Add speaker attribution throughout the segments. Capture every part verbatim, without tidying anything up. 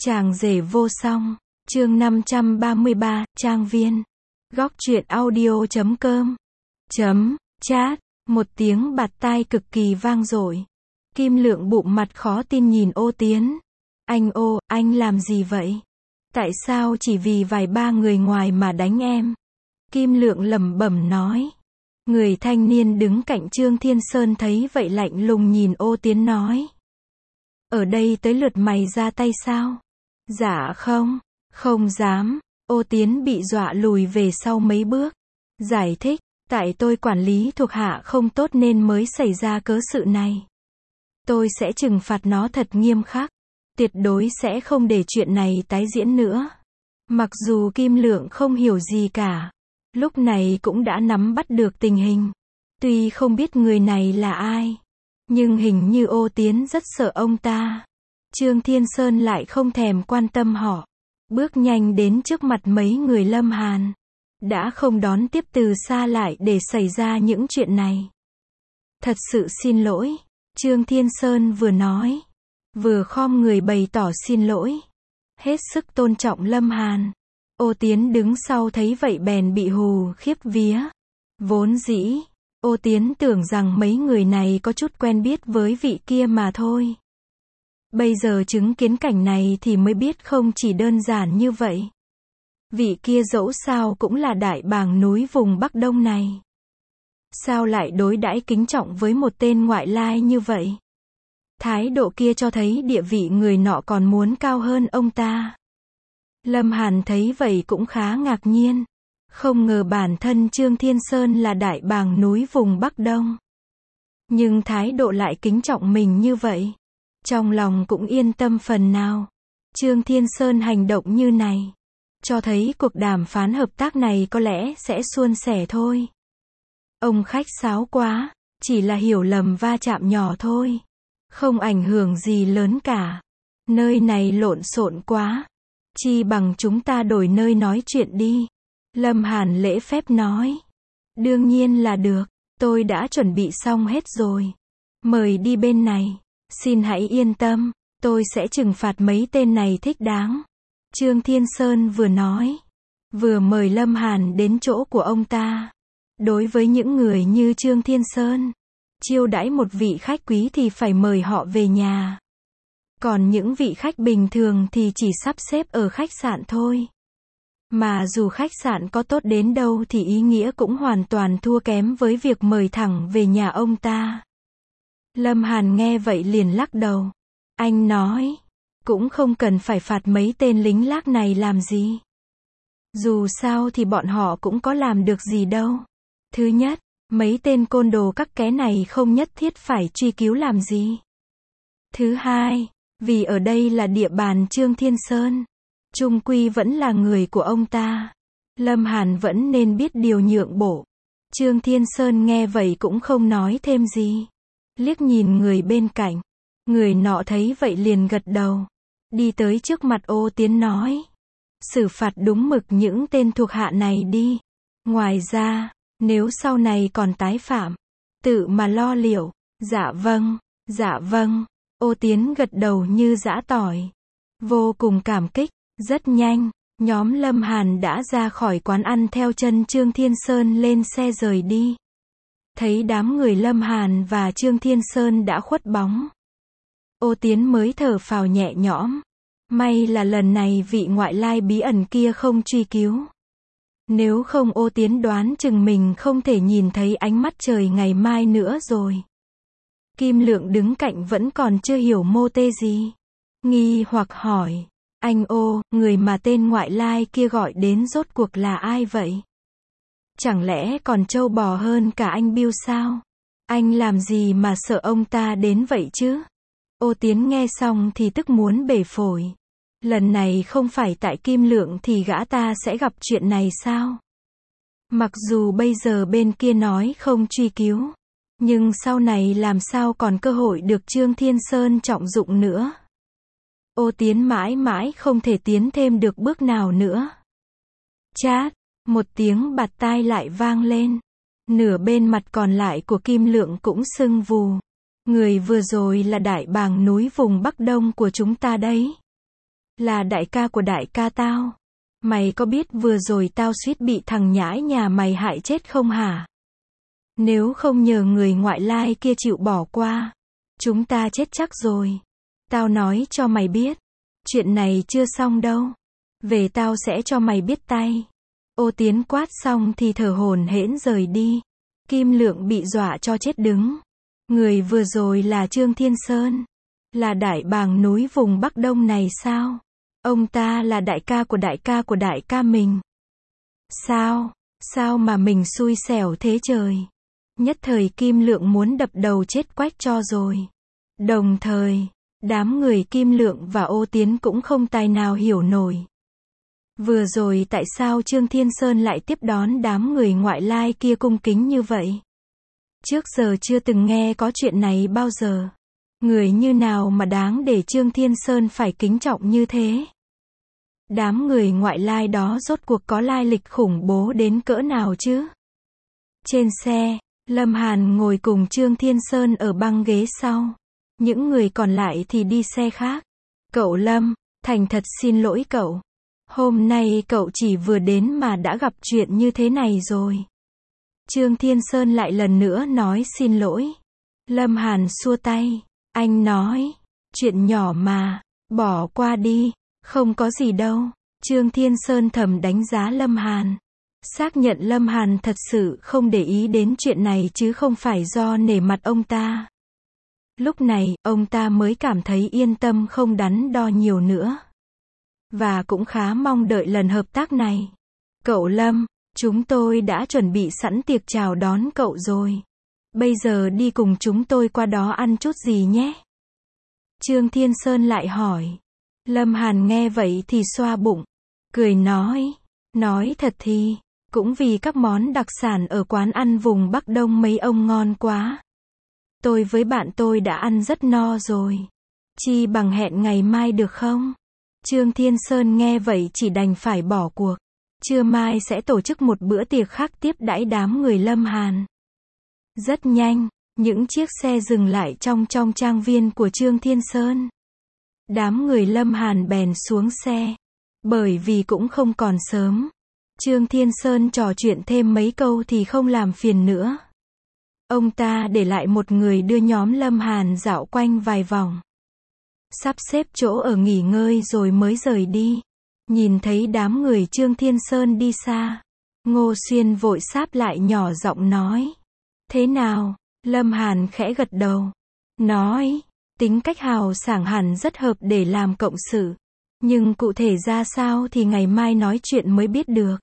Speaker 1: Chàng rể vô song, chương năm trăm ba mươi ba, trang viên. Góc truyện audio chấm com. Chấm, chat, một tiếng bạt tai cực kỳ vang dội. Kim Lượng bụng mặt khó tin nhìn Ô Tiến. Anh ô, anh làm gì vậy? Tại sao chỉ vì vài ba người ngoài mà đánh em? Kim Lượng lẩm bẩm nói. Người thanh niên đứng cạnh Trương Thiên Sơn thấy vậy lạnh lùng nhìn Ô Tiến nói. Ở đây tới lượt mày ra tay sao? Dạ không, không dám. Ô Tiến bị dọa lùi về sau mấy bước. Giải thích, tại tôi quản lý thuộc hạ không tốt nên mới xảy ra cớ sự này. Tôi sẽ trừng phạt nó thật nghiêm khắc. Tuyệt đối sẽ không để chuyện này tái diễn nữa. Mặc dù Kim Lượng không hiểu gì cả, lúc này cũng đã nắm bắt được tình hình. Tuy không biết người này là ai, nhưng hình như Ô Tiến rất sợ ông ta. Trương Thiên Sơn lại không thèm quan tâm họ. Bước nhanh đến trước mặt mấy người Lâm Hàn. Đã không đón tiếp từ xa lại để xảy ra những chuyện này. Thật sự xin lỗi. Trương Thiên Sơn vừa nói, vừa khom người bày tỏ xin lỗi. Hết sức tôn trọng Lâm Hàn. Ô Tiến đứng sau thấy vậy bèn bị hù khiếp vía. Vốn dĩ, Ô Tiến tưởng rằng mấy người này có chút quen biết với vị kia mà thôi. Bây giờ chứng kiến cảnh này thì mới biết không chỉ đơn giản như vậy. Vị kia dẫu sao cũng là đại bàng núi vùng Bắc Đông này. Sao lại đối đãi kính trọng với một tên ngoại lai như vậy? Thái độ kia cho thấy địa vị người nọ còn muốn cao hơn ông ta. Lâm Hàn thấy vậy cũng khá ngạc nhiên. Không ngờ bản thân Trương Thiên Sơn là đại bàng núi vùng Bắc Đông. Nhưng thái độ lại kính trọng mình như vậy. Trong lòng cũng yên tâm phần nào. Trương Thiên Sơn hành động như này, cho thấy cuộc đàm phán hợp tác này có lẽ sẽ suôn sẻ thôi. Ông khách sáo quá, chỉ là hiểu lầm va chạm nhỏ thôi. Không ảnh hưởng gì lớn cả. Nơi này lộn xộn quá. Chi bằng chúng ta đổi nơi nói chuyện đi. Lâm Hàn lễ phép nói. Đương nhiên là được, tôi đã chuẩn bị xong hết rồi. Mời đi bên này. Xin hãy yên tâm, tôi sẽ trừng phạt mấy tên này thích đáng. Trương Thiên Sơn vừa nói, vừa mời Lâm Hàn đến chỗ của ông ta. Đối với những người như Trương Thiên Sơn, chiêu đãi một vị khách quý thì phải mời họ về nhà. Còn những vị khách bình thường thì chỉ sắp xếp ở khách sạn thôi. Mà dù khách sạn có tốt đến đâu thì ý nghĩa cũng hoàn toàn thua kém với việc mời thẳng về nhà ông ta. Lâm Hàn nghe vậy liền lắc đầu. Anh nói, cũng không cần phải phạt mấy tên lính lác này làm gì. Dù sao thì bọn họ cũng có làm được gì đâu. Thứ nhất, mấy tên côn đồ các ké này không nhất thiết phải truy cứu làm gì. Thứ hai, vì ở đây là địa bàn Trương Thiên Sơn, chung quy vẫn là người của ông ta. Lâm Hàn vẫn nên biết điều nhượng bộ. Trương Thiên Sơn nghe vậy cũng không nói thêm gì. Liếc nhìn người bên cạnh. Người nọ thấy vậy liền gật đầu. Đi tới trước mặt Ô Tiến nói. Xử phạt đúng mực những tên thuộc hạ này đi. Ngoài ra, nếu sau này còn tái phạm, tự mà lo liệu. Dạ vâng, dạ vâng. Ô Tiến gật đầu như giã tỏi. Vô cùng cảm kích. Rất nhanh, nhóm Lâm Hàn đã ra khỏi quán ăn theo chân Trương Thiên Sơn lên xe rời đi. Thấy đám người Lâm Hàn và Trương Thiên Sơn đã khuất bóng. Ô Tiến mới thở phào nhẹ nhõm. May là lần này vị ngoại lai bí ẩn kia không truy cứu. Nếu không Ô Tiến đoán chừng mình không thể nhìn thấy ánh mắt trời ngày mai nữa rồi. Kim Lượng đứng cạnh vẫn còn chưa hiểu mô tê gì. Nghi hoặc hỏi. Anh ô, người mà tên ngoại lai kia gọi đến rốt cuộc là ai vậy? Chẳng lẽ còn trâu bò hơn cả anh Bill sao? Anh làm gì mà sợ ông ta đến vậy chứ? Ô Tiến nghe xong thì tức muốn bể phổi. Lần này không phải tại Kim Lượng thì gã ta sẽ gặp chuyện này sao? Mặc dù bây giờ bên kia nói không truy cứu, nhưng sau này làm sao còn cơ hội được Trương Thiên Sơn trọng dụng nữa? Ô Tiến mãi mãi không thể tiến thêm được bước nào nữa. Chát, một tiếng bạt tai lại vang lên. Nửa bên mặt còn lại của Kim Lượng cũng sưng vù. Người vừa rồi là đại bàng núi vùng Bắc Đông của chúng ta đấy. Là đại ca của đại ca tao. Mày có biết vừa rồi tao suýt bị thằng nhãi nhà mày hại chết không hả? Nếu không nhờ người ngoại lai kia chịu bỏ qua, chúng ta chết chắc rồi. Tao nói cho mày biết, chuyện này chưa xong đâu. Về tao sẽ cho mày biết tay. Ô Tiến quát xong thì thở hổn hển rời đi. Kim Lượng bị dọa cho chết đứng. Người vừa rồi là Trương Thiên Sơn. Là đại bàng núi vùng Bắc Đông này sao? Ông ta là đại ca của đại ca của đại ca mình. Sao? Sao mà mình xui xẻo thế trời? Nhất thời Kim Lượng muốn đập đầu chết quách cho rồi. Đồng thời, đám người Kim Lượng và Ô Tiến cũng không tài nào hiểu nổi. Vừa rồi tại sao Trương Thiên Sơn lại tiếp đón đám người ngoại lai kia cung kính như vậy? Trước giờ chưa từng nghe có chuyện này bao giờ. Người như nào mà đáng để Trương Thiên Sơn phải kính trọng như thế? Đám người ngoại lai đó rốt cuộc có lai lịch khủng bố đến cỡ nào chứ? Trên xe, Lâm Hàn ngồi cùng Trương Thiên Sơn ở băng ghế sau. Những người còn lại thì đi xe khác. Cậu Lâm, thành thật xin lỗi cậu. Hôm nay cậu chỉ vừa đến mà đã gặp chuyện như thế này rồi. Trương Thiên Sơn lại lần nữa nói xin lỗi. Lâm Hàn xua tay. Anh nói, chuyện nhỏ mà, bỏ qua đi, không có gì đâu. Trương Thiên Sơn thầm đánh giá Lâm Hàn. Xác nhận Lâm Hàn thật sự không để ý đến chuyện này chứ không phải do nể mặt ông ta. Lúc này, ông ta mới cảm thấy yên tâm không đắn đo nhiều nữa. Và cũng khá mong đợi lần hợp tác này. Cậu Lâm, chúng tôi đã chuẩn bị sẵn tiệc chào đón cậu rồi. Bây giờ đi cùng chúng tôi qua đó ăn chút gì nhé? Trương Thiên Sơn lại hỏi. Lâm Hàn nghe vậy thì xoa bụng. Cười nói. Nói thật thì, cũng vì các món đặc sản ở quán ăn vùng Bắc Đông mấy ông ngon quá. Tôi với bạn tôi đã ăn rất no rồi. Chi bằng hẹn ngày mai được không? Trương Thiên Sơn nghe vậy chỉ đành phải bỏ cuộc. Trưa mai sẽ tổ chức một bữa tiệc khác tiếp đãi đám người Lâm Hàn. Rất nhanh, những chiếc xe dừng lại trong trong trang viên của Trương Thiên Sơn. Đám người Lâm Hàn bèn xuống xe. Bởi vì cũng không còn sớm. Trương Thiên Sơn trò chuyện thêm mấy câu thì không làm phiền nữa. Ông ta để lại một người đưa nhóm Lâm Hàn dạo quanh vài vòng. Sắp xếp chỗ ở nghỉ ngơi rồi mới rời đi. Nhìn thấy đám người Trương Thiên Sơn đi xa. Ngô Xuyên vội sáp lại nhỏ giọng nói. Thế nào? Lâm Hàn khẽ gật đầu. Nói, tính cách hào sảng hẳn rất hợp để làm cộng sự. Nhưng cụ thể ra sao thì ngày mai nói chuyện mới biết được.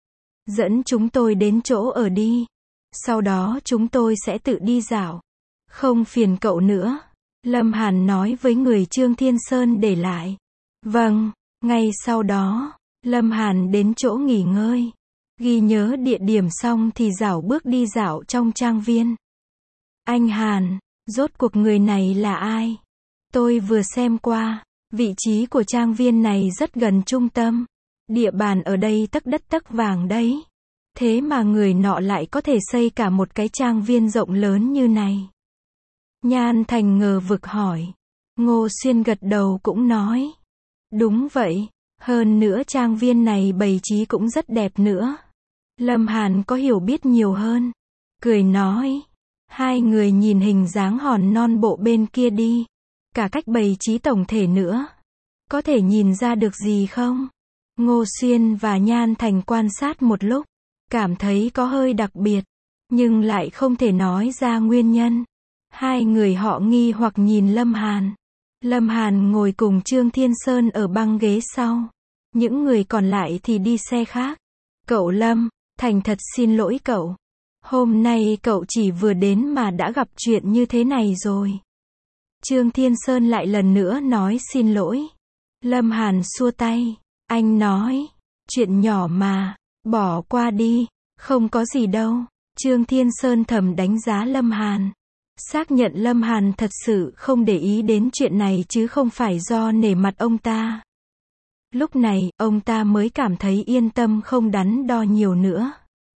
Speaker 1: Dẫn chúng tôi đến chỗ ở đi. Sau đó chúng tôi sẽ tự đi dạo. Không phiền cậu nữa. Lâm Hàn nói với người Trương Thiên Sơn để lại. Vâng, ngay sau đó, Lâm Hàn đến chỗ nghỉ ngơi. Ghi nhớ địa điểm xong thì dảo bước đi dạo trong trang viên. Anh Hàn, rốt cuộc người này là ai? Tôi vừa xem qua, vị trí của trang viên này rất gần trung tâm. Địa bàn ở đây tấc đất tấc vàng đấy. Thế mà người nọ lại có thể xây cả một cái trang viên rộng lớn như này. Nhan Thành ngờ vực hỏi. Ngô Xuyên gật đầu cũng nói. Đúng vậy, hơn nữa trang viên này bày trí cũng rất đẹp nữa. Lâm Hàn có hiểu biết nhiều hơn. Cười nói. Hai người nhìn hình dáng hòn non bộ bên kia đi. Cả cách bày trí tổng thể nữa. Có thể nhìn ra được gì không? Ngô Xuyên và Nhan Thành quan sát một lúc. Cảm thấy có hơi đặc biệt. Nhưng lại không thể nói ra nguyên nhân. Hai người họ nghi hoặc nhìn Lâm Hàn. Lâm Hàn ngồi cùng Trương Thiên Sơn ở băng ghế sau. Những người còn lại thì đi xe khác. Cậu Lâm, thành thật xin lỗi cậu. Hôm nay cậu chỉ vừa đến mà đã gặp chuyện như thế này rồi. Trương Thiên Sơn lại lần nữa nói xin lỗi. Lâm Hàn xua tay. Anh nói, chuyện nhỏ mà, bỏ qua đi, không có gì đâu. Trương Thiên Sơn thầm đánh giá Lâm Hàn. Xác nhận Lâm Hàn thật sự không để ý đến chuyện này chứ không phải do nể mặt ông ta. Lúc này, ông ta mới cảm thấy yên tâm không đắn đo nhiều nữa.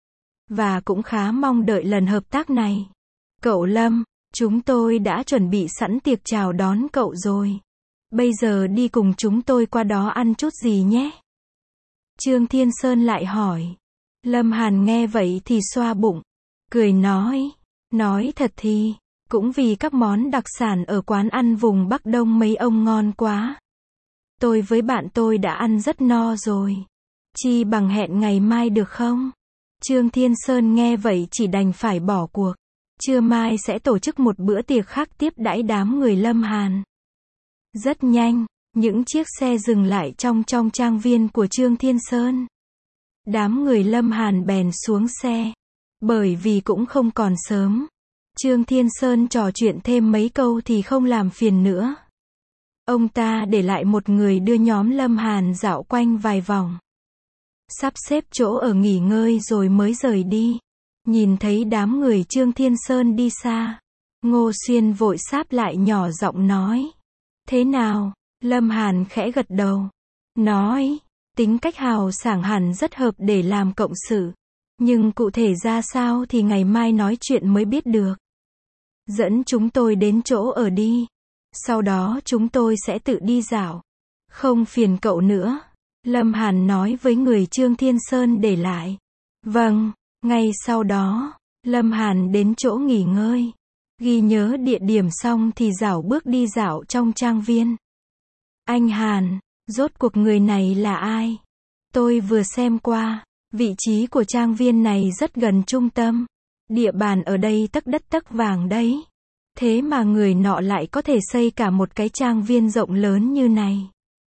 Speaker 1: Và cũng khá mong đợi lần hợp tác này. Cậu Lâm, chúng tôi đã chuẩn bị sẵn tiệc chào đón cậu rồi. Bây giờ đi cùng chúng tôi qua đó ăn chút gì nhé. Trương Thiên Sơn lại hỏi. Lâm Hàn nghe vậy thì xoa bụng, cười nói, nói thật thì, cũng vì các món đặc sản ở quán ăn vùng Bắc Đông mấy ông ngon quá. Tôi với bạn tôi đã ăn rất no rồi. Chi bằng hẹn ngày mai được không? Trương Thiên Sơn nghe vậy chỉ đành phải bỏ cuộc. Trưa mai sẽ tổ chức một bữa tiệc khác tiếp đãi đám người Lâm Hàn. Rất nhanh, những chiếc xe dừng lại trong trong trang viên của Trương Thiên Sơn. Đám người Lâm Hàn bèn xuống xe. Bởi vì cũng không còn sớm. Trương Thiên Sơn trò chuyện thêm mấy câu thì không làm phiền nữa. Ông ta để lại một người đưa nhóm Lâm Hàn dạo quanh vài vòng. Sắp xếp chỗ ở nghỉ ngơi rồi mới rời đi. Nhìn thấy đám người Trương Thiên Sơn đi xa. Ngô Xuyên vội sáp lại nhỏ giọng nói. Thế nào? Lâm Hàn khẽ gật đầu. Nói, tính cách hào sảng hẳn rất hợp để làm cộng sự. Nhưng cụ thể ra sao thì ngày mai nói chuyện mới biết được. Dẫn chúng tôi đến chỗ ở đi. Sau đó chúng tôi sẽ tự đi dạo. Không phiền cậu nữa. Lâm Hàn nói với người Trương Thiên Sơn để lại. Vâng, ngay sau đó, Lâm Hàn đến chỗ nghỉ ngơi. Ghi nhớ địa điểm xong thì dảo bước đi dạo trong trang viên. Anh Hàn, rốt cuộc người này là ai? Tôi vừa xem qua, vị trí của trang viên này rất gần trung tâm. Địa bàn ở đây tấc đất tấc vàng đấy. Thế mà người nọ lại có thể xây cả một cái trang viên rộng lớn như này.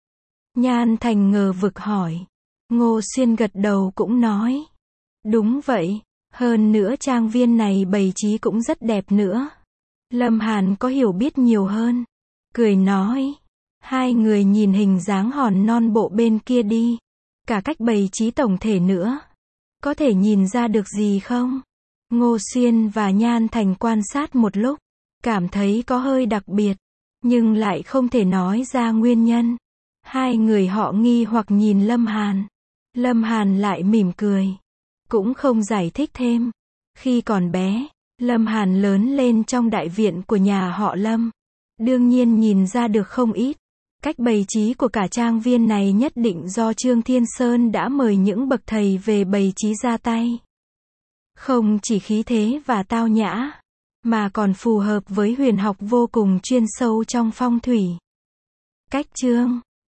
Speaker 1: Nhan Thành ngờ vực hỏi. Ngô Xuyên gật đầu cũng nói. Đúng vậy, hơn nữa trang viên này bày trí cũng rất đẹp nữa. Lâm Hàn có hiểu biết nhiều hơn. Cười nói. Hai người nhìn hình dáng hòn non bộ bên kia đi. Cả cách bày trí tổng thể nữa. Có thể nhìn ra được gì không? Ngô Xuyên và Nhan Thành quan sát một lúc. Cảm thấy có hơi đặc biệt. Nhưng lại không thể nói ra nguyên nhân. Hai người họ nghi hoặc nhìn Lâm Hàn. Lâm Hàn lại mỉm cười. Cũng không giải thích thêm. Khi còn bé, Lâm Hàn lớn lên trong đại viện của nhà họ Lâm. Đương nhiên nhìn ra được không ít. Cách bày trí của cả trang viên này nhất định do Trương Thiên Sơn đã mời những bậc thầy về bày trí ra tay. Không chỉ khí thế và tao nhã, mà còn phù hợp với huyền học vô cùng chuyên sâu trong phong thủy. Cách chương